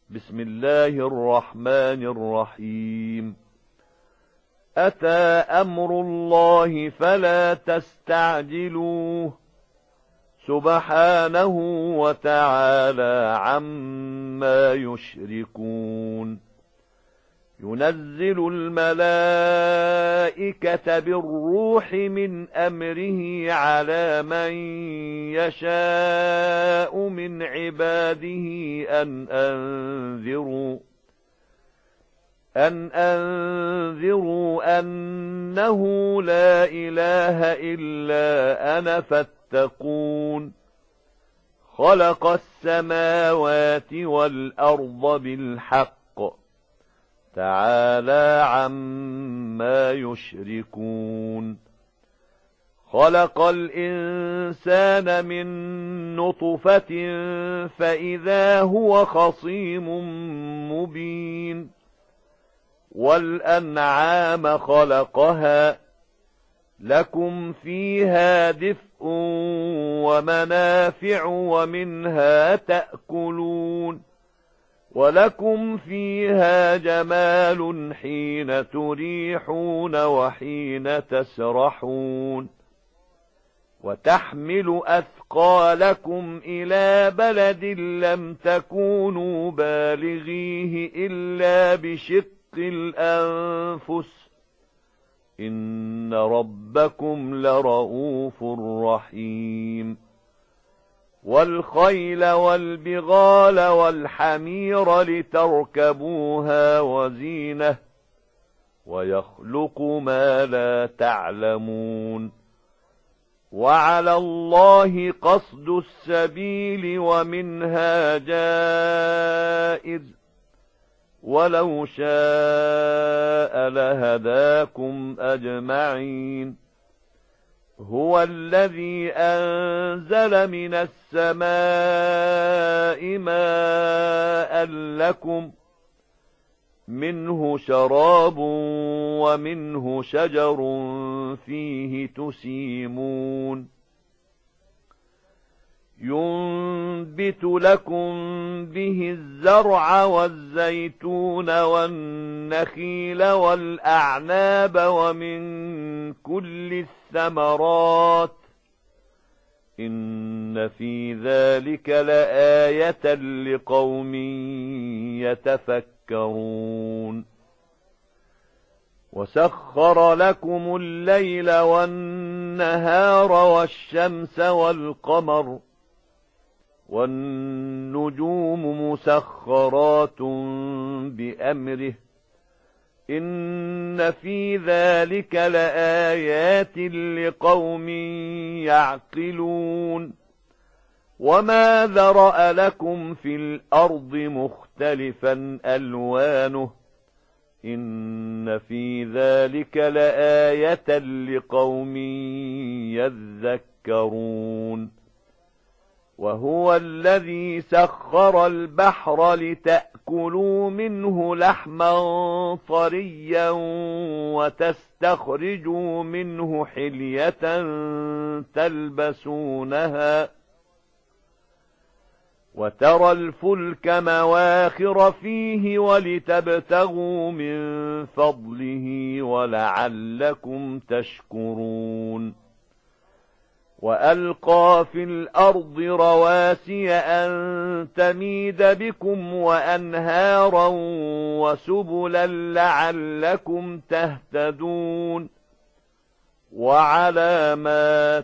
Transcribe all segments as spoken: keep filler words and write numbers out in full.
بسم الله الرحمن الرحيم أتى أمر الله فلا تستعجلوه سبحانه وتعالى عما يشركون ينزل الملائكة بالروح من أمره على من يشاء من عباده أن أنذروا أن أنذروا أنه لا إله إلا أنا فاتقون خلق السماوات والأرض بالحق تعالى عما يشركون خلق الإنسان من نطفة فإذا هو خصيم مبين والأنعام خلقها لكم فيها دفء ومنافع ومنها تأكلون ولكم فيها جمال حين تريحون وحين تسرحون وتحمل أثقالكم إلى بلد لم تكونوا بالغيه إلا بشق الأنفس إن ربكم لرؤوف رحيم والخيل والبغال والحمير لتركبوها وزينة ويخلق ما لا تعلمون وعلى الله قصد السبيل ومنها جائر ولو شاء لهداكم أجمعين هو الذي أنزل من السماء ماء لكم منه شراب ومنه شجر فيه تسيمون ينبت لكم به الزرع والزيتون والنخيل والأعناب ومن كل الثمرات إن في ذلك لآية لقوم يتفكرون وسخر لكم الليل والنهار والشمس والقمر والنجوم مسخرات بأمره إن في ذلك لآيات لقوم يعقلون وما ذرأ لكم في الأرض مختلفا ألوانه إن في ذلك لآية لقوم يذكرون وهو الذي سخر البحر لتأكلوا منه لحما طريا وتستخرجوا منه حلية تلبسونها وترى الفلك مواخر فيه ولتبتغوا من فضله ولعلكم تشكرون وألقى في الأرض رواسي أن تميد بكم وأنهارا وسبلا لعلكم تهتدون وعلامات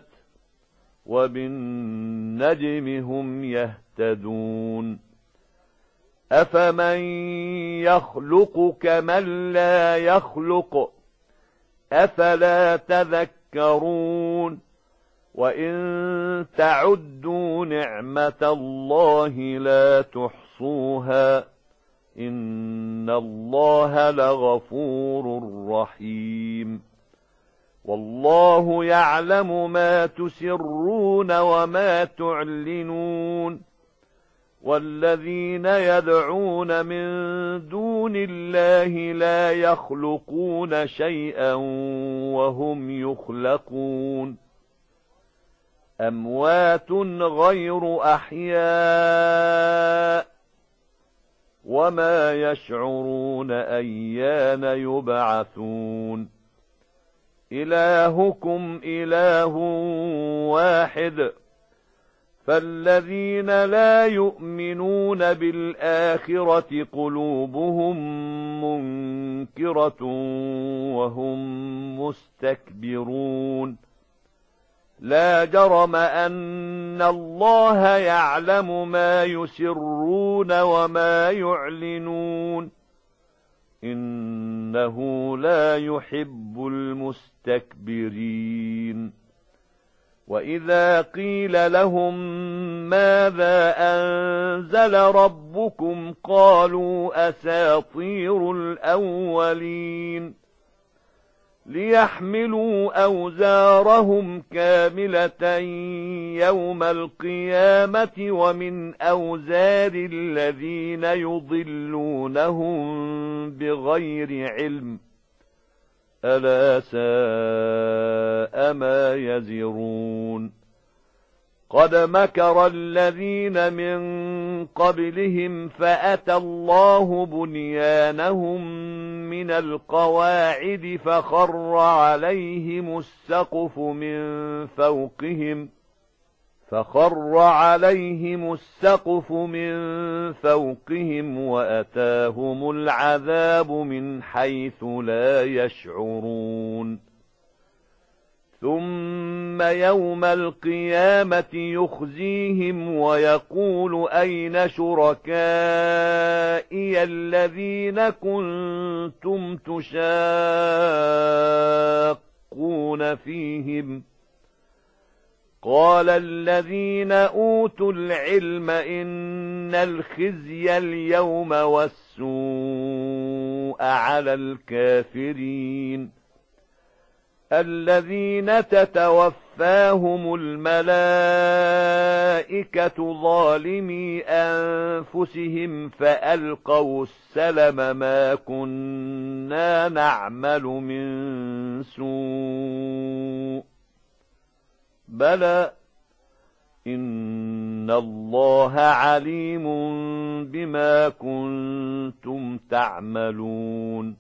وبالنجم هم يهتدون أفمن يخلق كمن لا يخلق أفلا تذكرون وإن تعدوا نعمة الله لا تحصوها إن الله لغفور رحيم والله يعلم ما تسرون وما تعلنون والذين يدعون من دون الله لا يخلقون شيئا وهم يخلقون أموات غير أحياء وما يشعرون أيان يبعثون إلهكم إله واحد فالذين لا يؤمنون بالآخرة قلوبهم منكرة وهم مستكبرون لا جرم أن الله يعلم ما يسرون وما يعلنون إنه لا يحب المستكبرين وإذا قيل لهم ماذا أنزل ربكم قالوا أساطير الأولين ليحملوا أوزارهم كاملة يوم القيامة ومن أوزار الذين يضلونهم بغير علم ألا ساء ما يزرون قد مكر الذين من قبلهم فأتى الله بنيانهم من القواعد فخر عليهم السقف من فوقهم فخر عليهم السقف من فوقهم وأتاهم العذاب من حيث لا يشعرون ثم يوم القيامة يخزيهم ويقول أين شركائي الذين كنتم تشاقون فيهم قال الذين أوتوا العلم إن الخزي اليوم والسوء على الكافرين الذين تتوفاهم الملائكة ظالمي أنفسهم فألقوا السلم ما كنا نعمل من سوء بلى إن الله عليم بما كنتم تعملون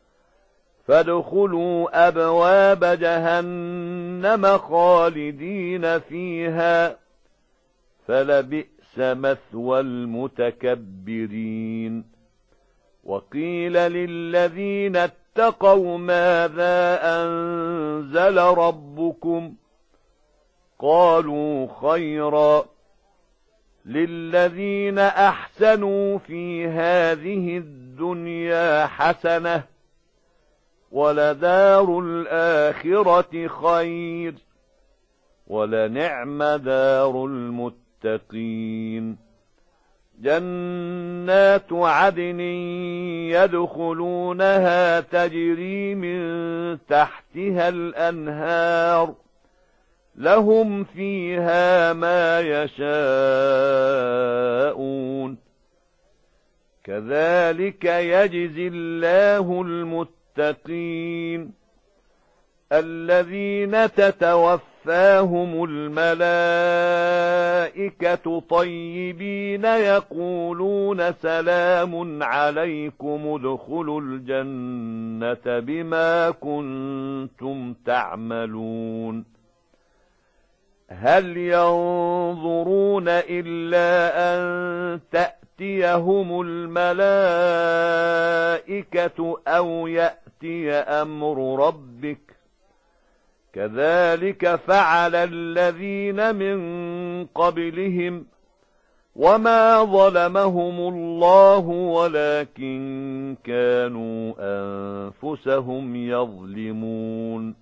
فادخلوا أبواب جهنم خالدين فيها فلبئس مثوى المتكبرين وقيل للذين اتقوا ماذا أنزل ربكم قالوا خيرا للذين أحسنوا في هذه الدنيا حسنة ولدار الآخرة خير ولنعم دار المتقين جنات عدن يدخلونها تجري من تحتها الأنهار لهم فيها ما يشاءون كذلك يجزي الله المتقين الذين تتوفاهم الملائكة طيبين يقولون سلام عليكم ادخلوا الجنة بما كنتم تعملون هل ينظرون إلا أن تأتيهم الملائكة أو يأتي أمر ربك كذلك فعل الذين من قبلهم وما ظلمهم الله ولكن كانوا أنفسهم يظلمون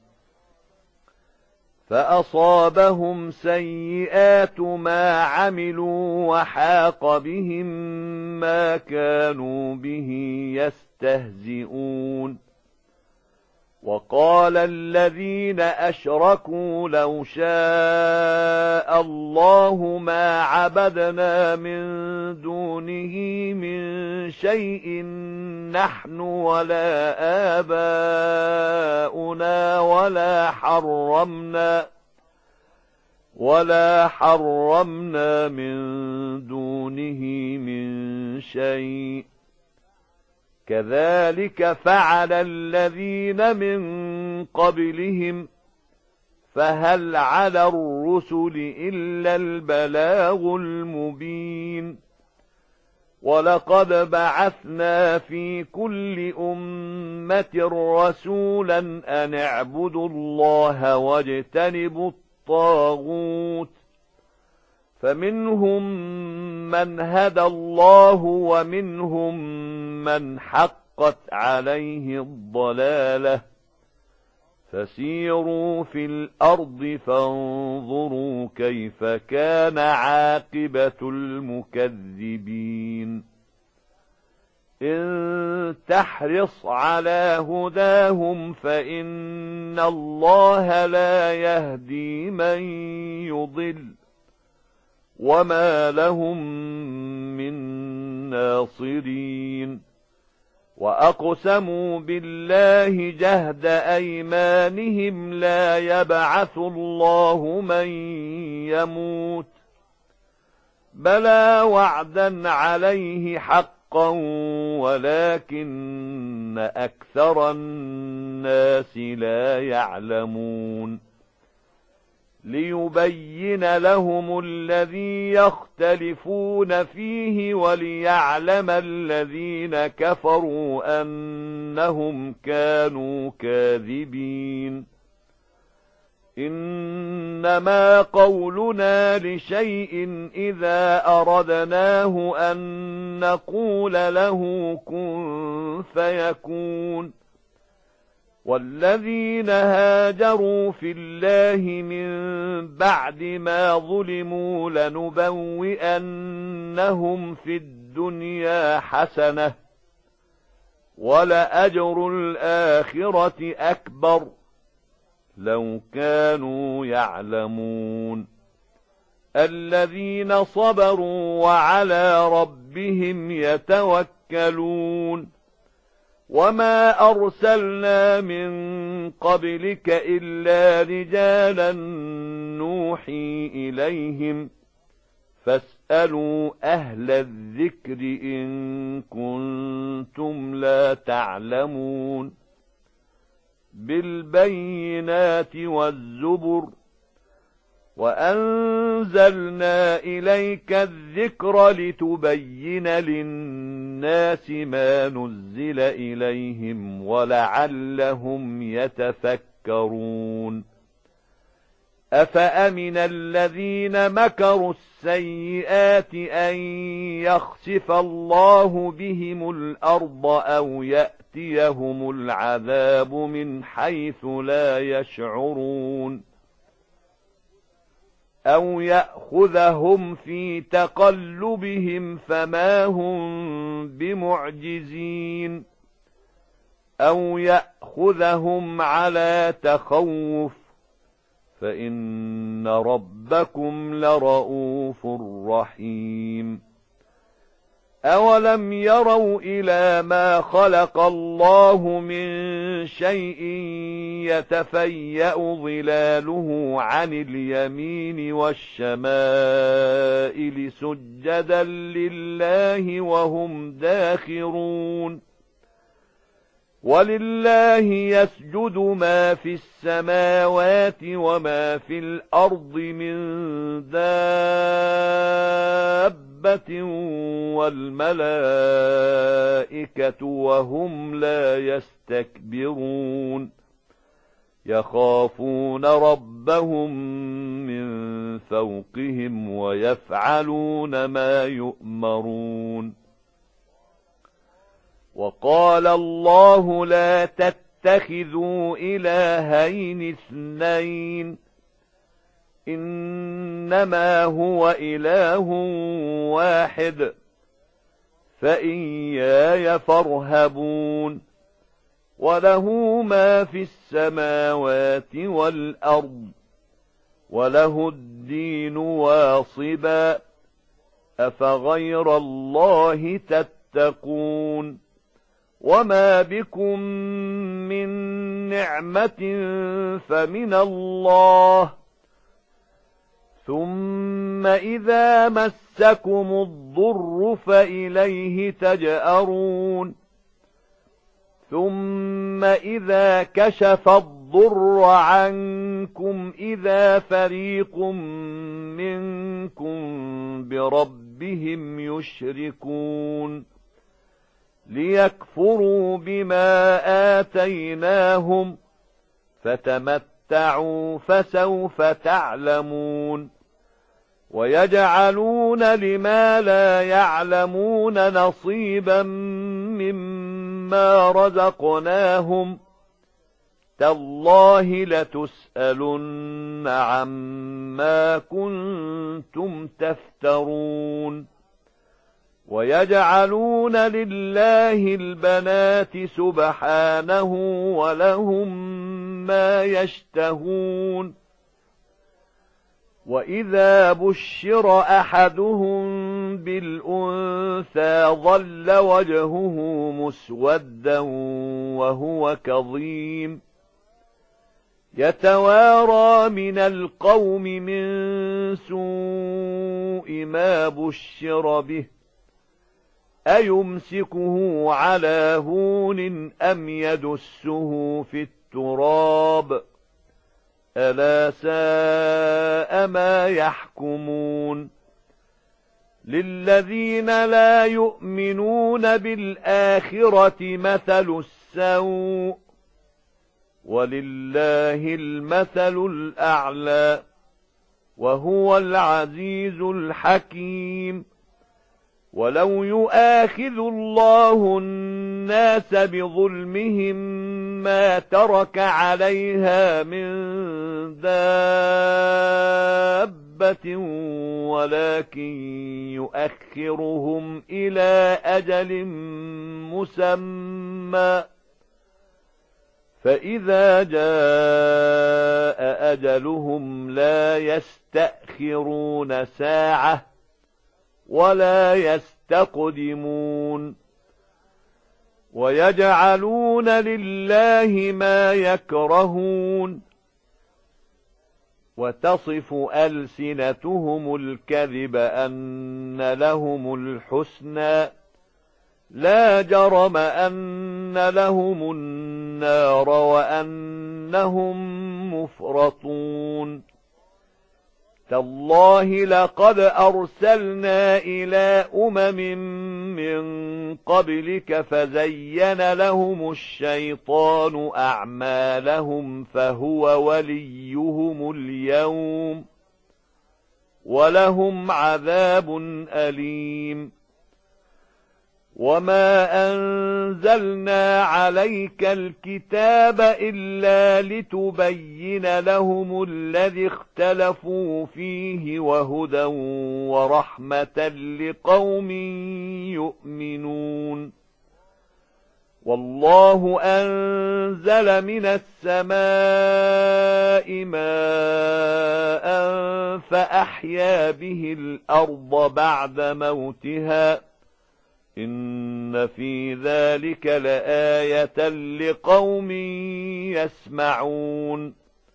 فأصابهم سيئات ما عملوا وحاق بهم ما كانوا به يستهزئون وقال الذين أشركوا لو شاء الله ما عبدنا من دونه من شيء نحن ولا آباؤنا ولا حرمنا ولا حرمنا من دونه من شيء كذلك فعل الذين من قبلهم فهل على الرسل إلا البلاغ المبين ولقد بعثنا في كل أمة رسولا أن اعبدوا الله واجتنبوا الطاغوت فمنهم من هدى الله ومنهم من حقت عليه الضلالة فسيروا في الأرض فانظروا كيف كان عاقبة المكذبين إن تحرص على هداهم فإن الله لا يهدي من يضل وما لهم من ناصرين وأقسموا بالله جهد أيمانهم لا يبعث الله من يموت بلى وعدا عليه حقا ولكن أكثر الناس لا يعلمون ليبين لهم الذي يختلفون فيه وليعلم الذين كفروا أنهم كانوا كاذبين إنما قولنا لشيء إذا أردناه أن نقول له كن فيكون والذين هاجروا في الله من بعد ما ظلموا لنبوئنهم في الدنيا حسنة ولأجر الآخرة أكبر لو كانوا يعلمون الذين صبروا وعلى ربهم يتوكلون وما أرسلنا من قبلك إلا رجالا نوحي إليهم فاسألوا أهل الذكر إن كنتم لا تعلمون بالبينات والزبر وأنزلنا إليك الذكر لتبين للناس ما نزل إليهم ولعلهم يتفكرون أفأمن الذين مكروا السيئات أن يخسف الله بهم الأرض أو يأتيهم العذاب من حيث لا يشعرون أو يأخذهم في تقلبهم فما هم بمعجزين أو يأخذهم على تخوف فإن ربكم لرؤوف رحيم أولم يروا إلى ما خلق الله من شيء يتفيأ ظلاله عن اليمين والشمائل سجدا لله وهم داخرون ولله يسجد ما في السماوات وما في الأرض من دابة والملائكة وهم لا يستكبرون يخافون ربهم من فوقهم ويفعلون ما يؤمرون وقال الله لا تتخذوا إلهين اثنين إنما هو إله واحد فإياي فارهبون وله ما في السماوات والأرض وله الدين واصبا أفغير الله تتقون وما بكم من نعمة فمن الله ثم إذا مسكم الضر فإليه تجأرون ثم إذا كشف الضر عنكم إذا فريق منكم بربهم يشركون ليكفروا بما آتيناهم فتمتعوا فسوف تعلمون ويجعلون لما لا يعلمون نصيبا مما رزقناهم تالله لتسألن عما كنتم تفترون ويجعلون لله البنات سبحانه ولهم ما يشتهون وإذا بشر أحدهم بالأنثى ظل وجهه مسودا وهو كظيم يتوارى من القوم من سوء ما بشر به أيمسكه على هون أم يدسه في التراب ألا ساء ما يحكمون للذين لا يؤمنون بالآخرة مثل السوء ولله المثل الأعلى وهو العزيز الحكيم ولو يؤاخذ الله الناس بظلمهم ما ترك عليها من دابة ولكن يؤخرهم إلى أجل مسمى فإذا جاء أجلهم لا يستأخرون ساعة ولا يستقدمون ويجعلون لله ما يكرهون وتصف ألسنتهم الكذب أن لهم الحسنى لا جرم أن لهم النار وأنهم مفرطون تالله لقد أرسلنا إلى أمم من قبلك فزين لهم الشيطان أعمالهم فهو وليهم اليوم ولهم عذاب أليم وما أنزلنا عليك الكتاب إلا لتبين لهم الذي اختلفوا فيه وهدى ورحمة لقوم يؤمنون والله أنزل من السماء ماء فأحيا به الأرض بعد موتها إن في ذلك لآية لقوم يسمعون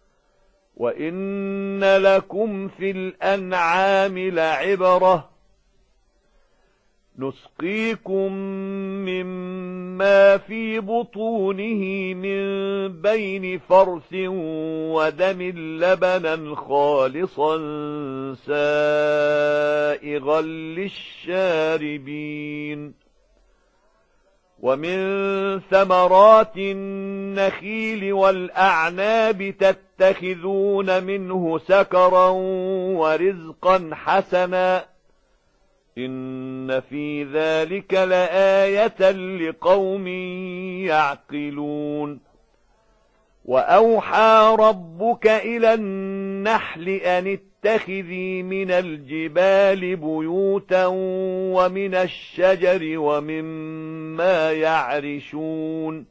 وإن لكم في الأنعام لعبرة نسقيكم مما في بطونه من بين فرث ودم لبنا خالصا سائغا للشاربين ومن ثمرات النخيل والأعناب تتخذون منه سكرا ورزقا حسنا إن في ذلك لآية لقوم يعقلون وأوحى ربك إلى النحل أن اتخذي من الجبال بيوتا ومن الشجر ومما يعرشون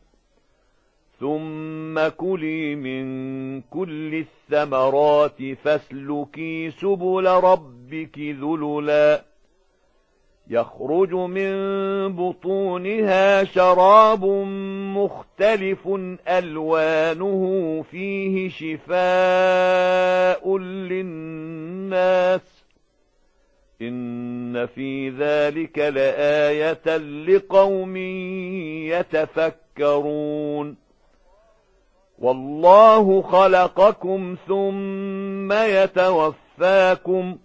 ثم كلي من كل الثمرات فاسلكي سبل ربك ذللا يخرج من بطونها شراب مختلف ألوانه فيه شفاء للناس إن في ذلك لآية لقوم يتفكرون والله خلقكم ثم يتوفاكم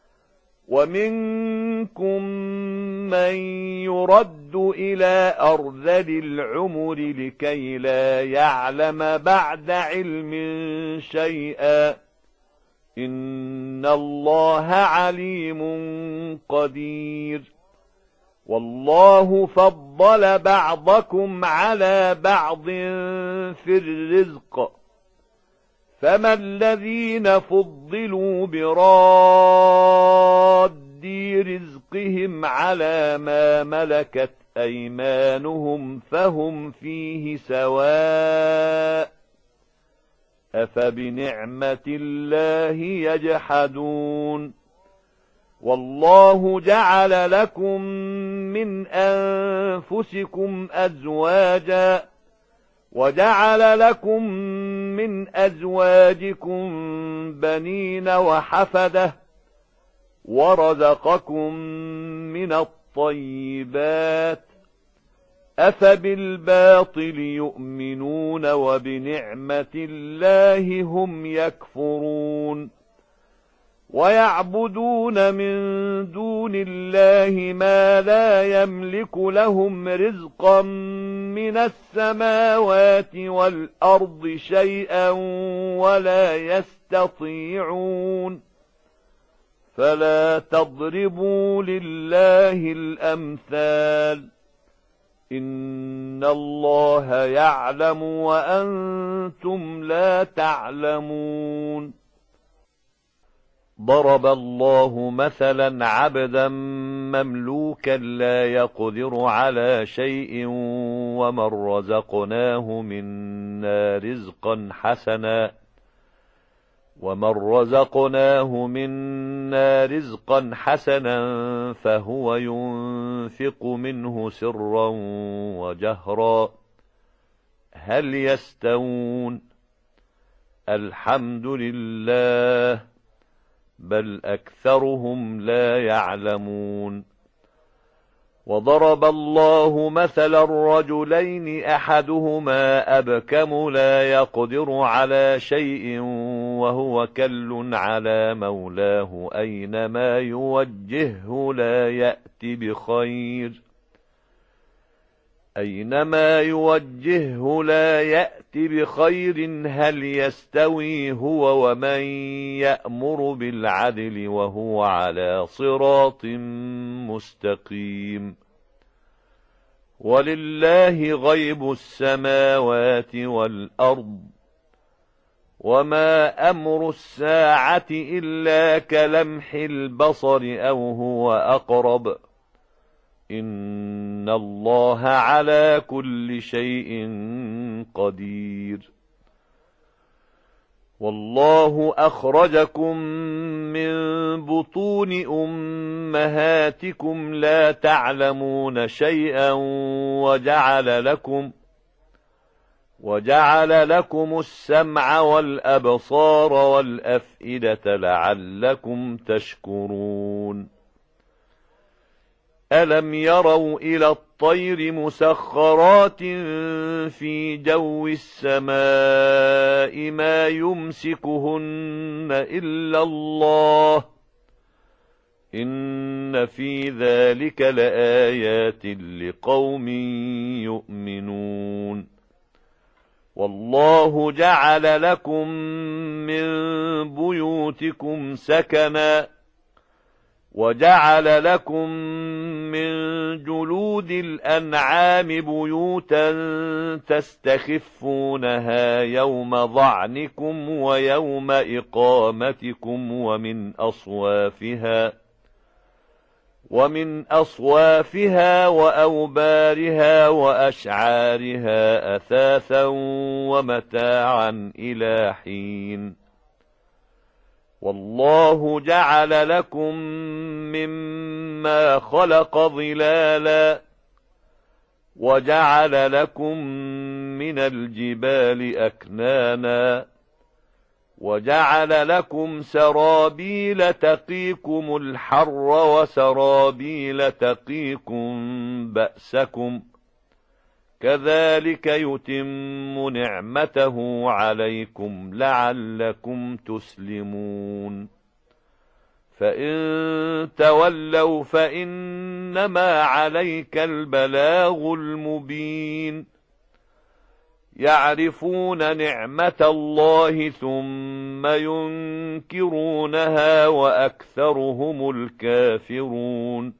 ومنكم من يرد إلى أرذل العمر لكي لا يعلم بعد علم شيئا إن الله عليم قدير والله فضل بعضكم على بعض في الرزق فما الذين فضلوا براد رزقهم على ما ملكت أيمانهم فهم فيه سواء أفبنعمة الله يجحدون والله جعل لكم من أنفسكم أزواجا وجعل لكم من أزواجكم بنين وحفدة ورزقكم من الطيبات أفبالباطل يؤمنون وبنعمة الله هم يكفرون ويعبدون من دون الله ما لا يملك لهم رزقا من السماوات والأرض شيئا ولا يستطيعون فلا تضربوا لله الأمثال إن الله يعلم وأنتم لا تعلمون ضرب الله مثلا عبدا مملوكا لا يقدر على شيء ومن رزقناه منا رزقا حسنا ومن رزقناه منا رزقا حسنا فهو ينفق منه سرا وجهرا هل يستوون الحمد لله بل أكثرهم لا يعلمون وضرب الله مثلا الرجلين أحدهما أبكم لا يقدر على شيء وهو كل على مولاه أينما يوجهه لا يأتي بخير أينما يوجهه لا يأتي بخير هل يستوي هو ومن يأمر بالعدل وهو على صراط مستقيم ولله غيب السماوات والأرض وما أمر الساعة إلا كلمح البصر أو هو أقرب إن الله على كل شيء قدير والله أخرجكم من بطون أمهاتكم لا تعلمون شيئا وجعل لكم وجعل لكم السمع والأبصار والأفئدة لعلكم تشكرون ألم يروا إلى الطير مسخرات في جو السماء ما يمسكهن إلا الله إن في ذلك لآيات لقوم يؤمنون والله جعل لكم من بيوتكم سكنا وجعل لكم من جلود الأنعام بيوتا تستخفونها يوم ظعنكم ويوم إقامتكم ومن أصوافها ومن أصوافها وأوبارها وأشعارها أثاثا ومتاعا إلى حين والله جعل لكم مما خلق ظلالا وجعل لكم من الجبال أكنانا وجعل لكم سرابيل تقيكم الحر وسرابيل تقيكم بأسكم كذلك يتم نعمته عليكم لعلكم تسلمون فإن تولوا فإنما عليك البلاغ المبين يعرفون نعمة الله ثم ينكرونها وأكثرهم الكافرون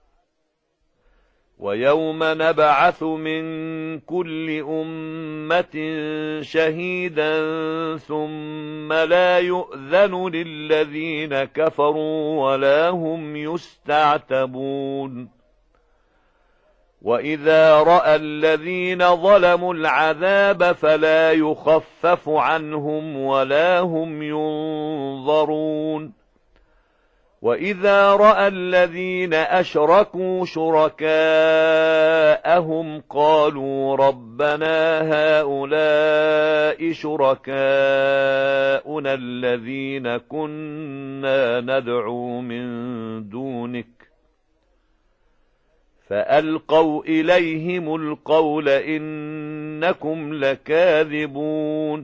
ويوم نبعث من كل أمة شهيدا ثم لا يؤذن للذين كفروا ولا هم يستعتبون وإذا رأى الذين ظلموا العذاب فلا يخفف عنهم ولا هم ينظرون وإذا رأى الذين أشركوا شركاءهم قالوا ربنا هؤلاء شركاؤنا الذين كنا ندعو من دونك فألقوا إليهم القول إنكم لكاذبون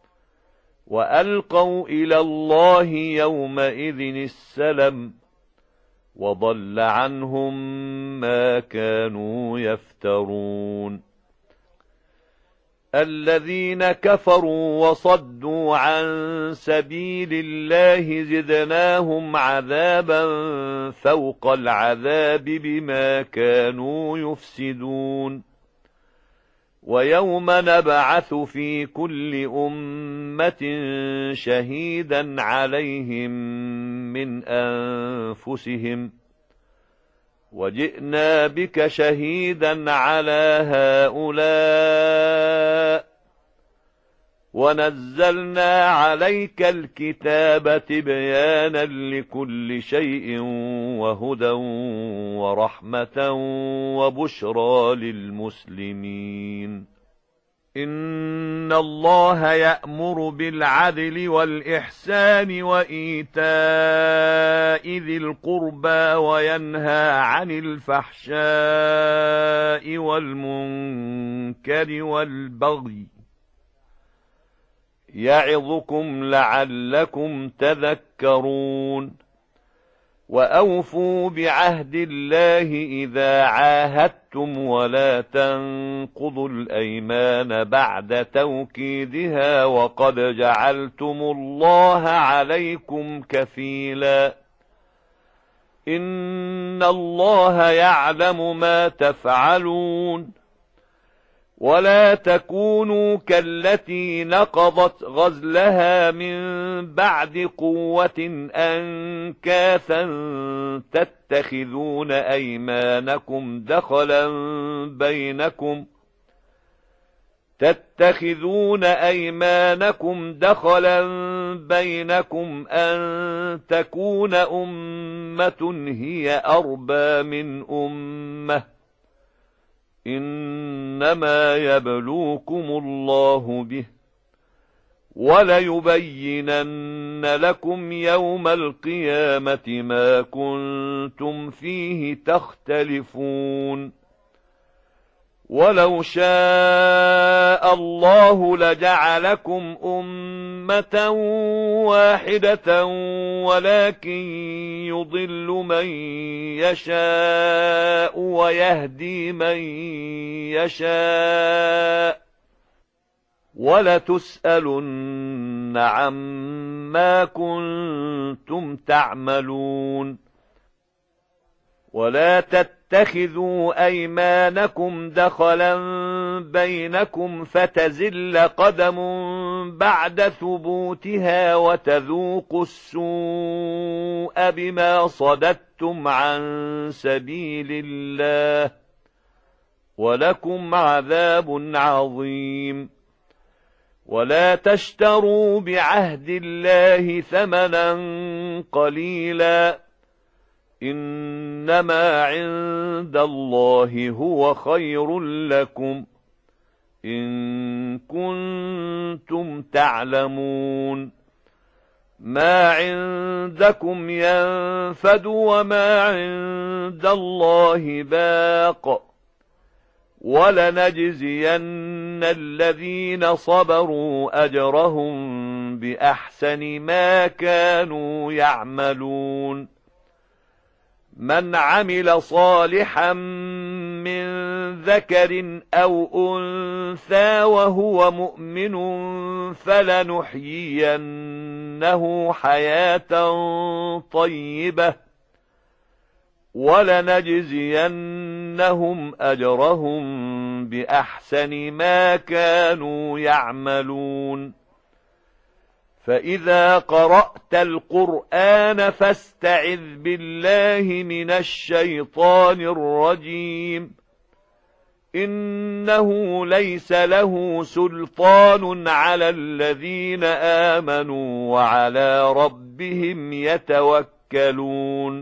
وألقوا إلى الله يومئذ السلم وضل عنهم ما كانوا يفترون الذين كفروا وصدوا عن سبيل الله زدناهم عذابا فوق العذاب بما كانوا يفسدون ويوم نبعث في كل أمة شهيدا عليهم من أنفسهم وجئنا بك شهيدا على هؤلاء ونزلنا عليك الكتاب تبيانا لكل شيء وهدى ورحمة وبشرى للمسلمين إن الله يأمر بالعدل والإحسان وإيتاء ذي القربى وينهى عن الفحشاء والمنكر والبغي يعظكم لعلكم تذكرون وأوفوا بعهد الله إذا عاهدتم ولا تنقضوا الأيمان بعد توكيدها وقد جعلتم الله عليكم كفيلا إن الله يعلم ما تفعلون ولا تكونوا كالتي نقضت غزلها من بعد قوة أنكاثا تتخذون أيمانكم دخلا بينكم تتخذون أيمانكم دخلا بينكم أن تكون أمة هي أربى من أمة إنما يبلوكم الله به وليبينن لكم يوم القيامة ما كنتم فيه تختلفون ولو شاء الله لجعلكم أمة واحدة ولكن يضل من يشاء ويهدي من يشاء ولتسألن عما كنتم تعملون ولا تتخذوا أيمانكم دخلا بينكم فتزل قدم بعد ثبوتها وتذوقوا السوء بما صددتم عن سبيل الله ولكم عذاب عظيم ولا تشتروا بعهد الله ثمنا قليلا إنما عند الله هو خير لكم إن كنتم تعلمون ما عندكم ينفد وما عند الله باق ولنجزين الذين صبروا أجرهم بأحسن ما كانوا يعملون من عمل صالحا من ذكر أو أنثى وهو مؤمن فلنحيينه حياة طيبة ولنجزينهم أجرهم بأحسن ما كانوا يعملون فإذا قرأت القرآن فاستعذ بالله من الشيطان الرجيم إنه ليس له سلطان على الذين آمنوا وعلى ربهم يتوكلون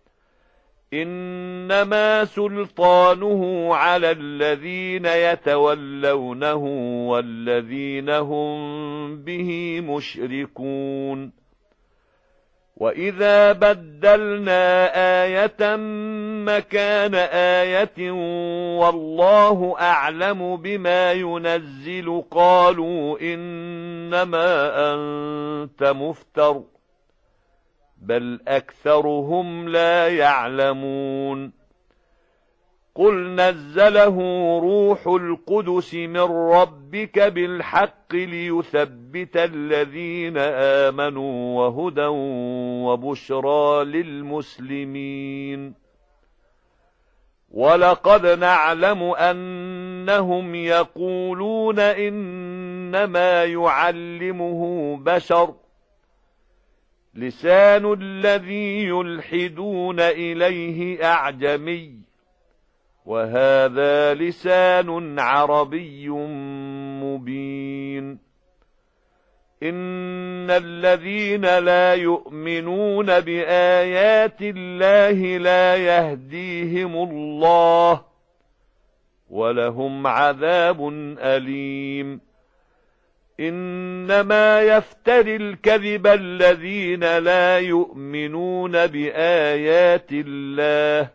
إنما سلطانه على الذين يتولونه والذين هم به مشركون وإذا بدلنا آية مكان آية والله أعلم بما ينزل قالوا إنما أنت مفتر بل أكثرهم لا يعلمون قل نزله روح القدس من ربك بالحق ليثبت الذين آمنوا وهدى وبشرى للمسلمين ولقد نعلم أنهم يقولون إنما يعلمه بشر لسان الذي يلحدون إليه أعجمي وهذا لسان عربي مبين إن الذين لا يؤمنون بآيات الله لا يهديهم الله ولهم عذاب أليم إنما يفتري الكذب الذين لا يؤمنون بآيات الله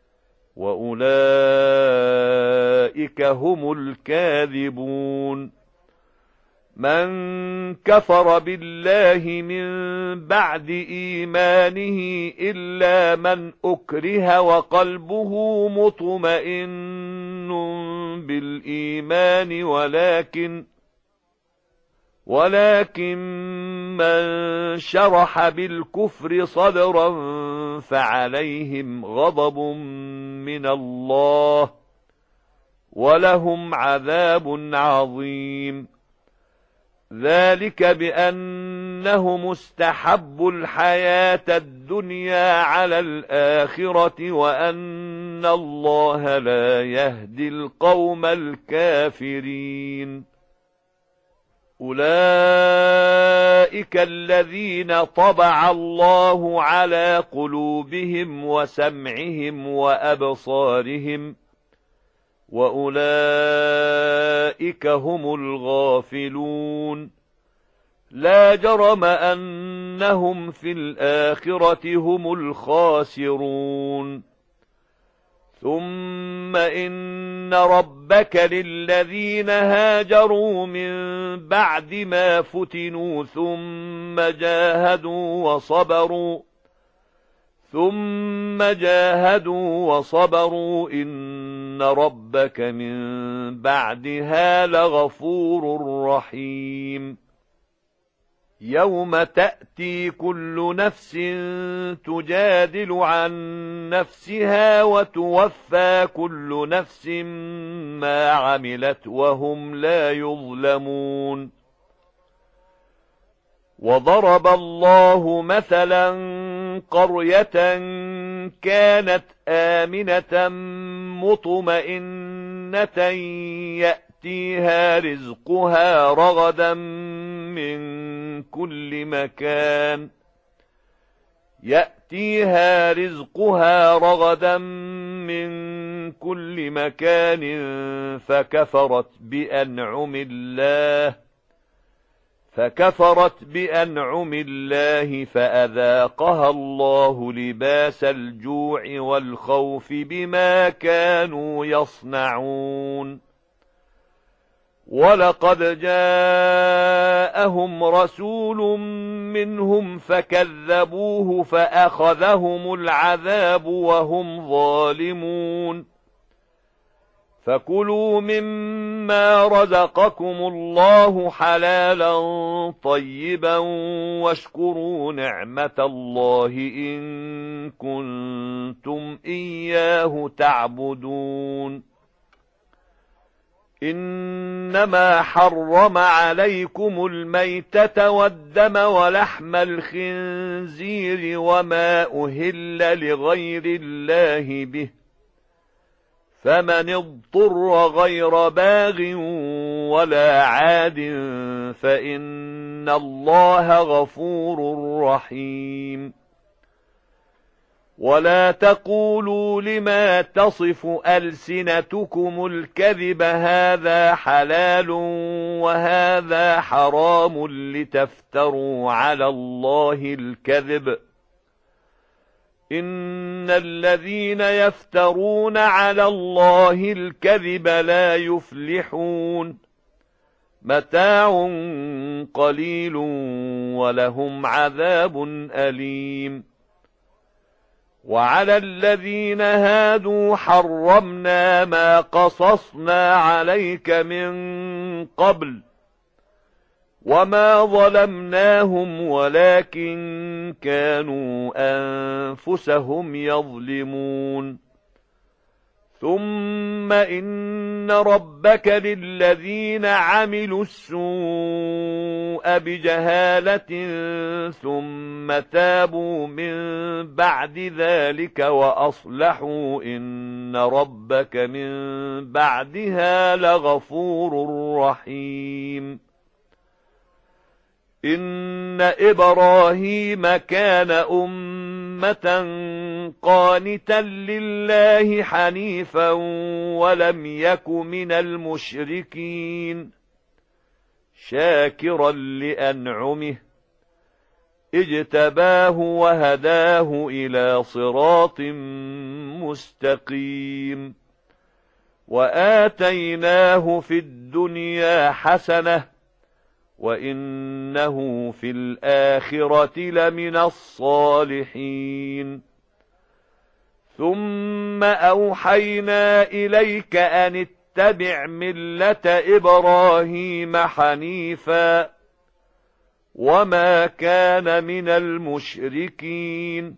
وأولئك هم الكاذبون من كفر بالله من بعد إيمانه إلا من أكره وقلبه مطمئن بالإيمان ولكن ولكن من شرح بالكفر صدرا فعليهم غضب من الله ولهم عذاب عظيم ذلك بأنهم استحبوا الحياة الدنيا على الآخرة وأن الله لا يهدي القوم الكافرين أولئك الذين طبع الله على قلوبهم وسمعهم وأبصارهم وأولئك هم الغافلون لا جرم أنهم في الآخرة هم الخاسرون ثم إن ربك للذين هاجروا من بعد ما فتنوا ثم جاهدوا وصبروا ثم جاهدوا وصبروا إن ربك من بعدها لغفور رحيم يوم تأتي كل نفس تجادل عن نفسها وتوفى كل نفس ما عملت وهم لا يظلمون وضرب الله مثلا قرية كانت آمنة مطمئنة يأتيها رزقها رغدا من كل مكان يأتيها رزقها رغدا من كل مكان فكفرت بأنعم الله فكفرت بأنعم الله فأذاقها الله لباس الجوع والخوف بما كانوا يصنعون ولقد جاءهم رسول منهم فكذبوه فأخذهم العذاب وهم ظالمون فكلوا مما رزقكم الله حلالا طيبا واشكروا نعمة الله إن كنتم إياه تعبدون إنما حرم عليكم الميتة والدم ولحم الخنزير وما أهل لغير الله به فمن اضطر غير باغ ولا عاد فإن الله غفور رحيم ولا تقولوا لما تصف ألسنتكم الكذب هذا حلال وهذا حرام لتفتروا على الله الكذب إن الذين يفترون على الله الكذب لا يفلحون متاع قليل ولهم عذاب أليم وعلى الذين هادوا حرمنا ما قصصنا عليك من قبل وما ظلمناهم ولكن كانوا أنفسهم يظلمون ثم إن ربك للذين عملوا السوء بجهالة ثم تابوا من بعد ذلك وأصلحوا إن ربك من بعدها لغفور رحيم إن إبراهيم كان أمة قانتا لله حنيفا ولم يك من المشركين شاكرا لأنعمه اجتباه وهداه إلى صراط مستقيم وآتيناه في الدنيا حسنة وإنه في الآخرة لمن الصالحين ثم أوحينا إليك أن اتبع ملة إبراهيم حنيفا وما كان من المشركين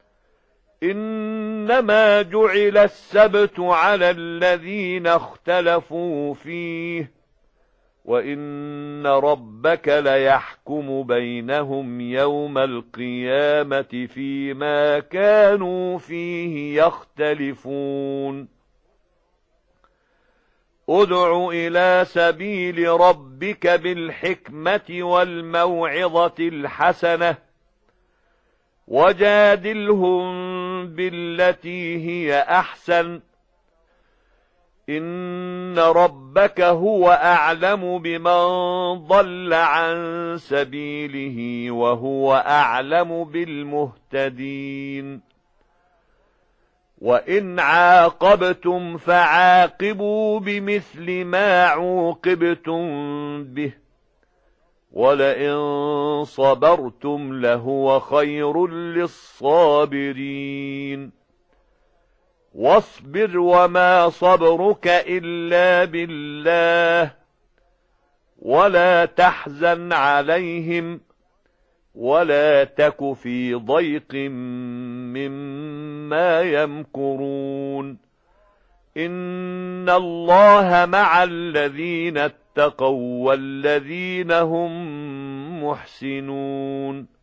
إنما جعل السبت على الذين اختلفوا فيه وإن ربك ليحكم بينهم يوم القيامة فيما كانوا فيه يختلفون ادع إلى سبيل ربك بالحكمة والموعظة الحسنة وجادلهم بالتي هي أحسن إن ربك هو أعلم بمن ضل عن سبيله وهو أعلم بالمهتدين وإن عاقبتم فعاقبوا بمثل ما عوقبتم به ولئن صبرتم لهو خير للصابرين واصبر وما صبرك إلا بالله ولا تحزن عليهم ولا تك في ضيق مما يمكرون إن الله مع الذين اتقوا والذين هم محسنون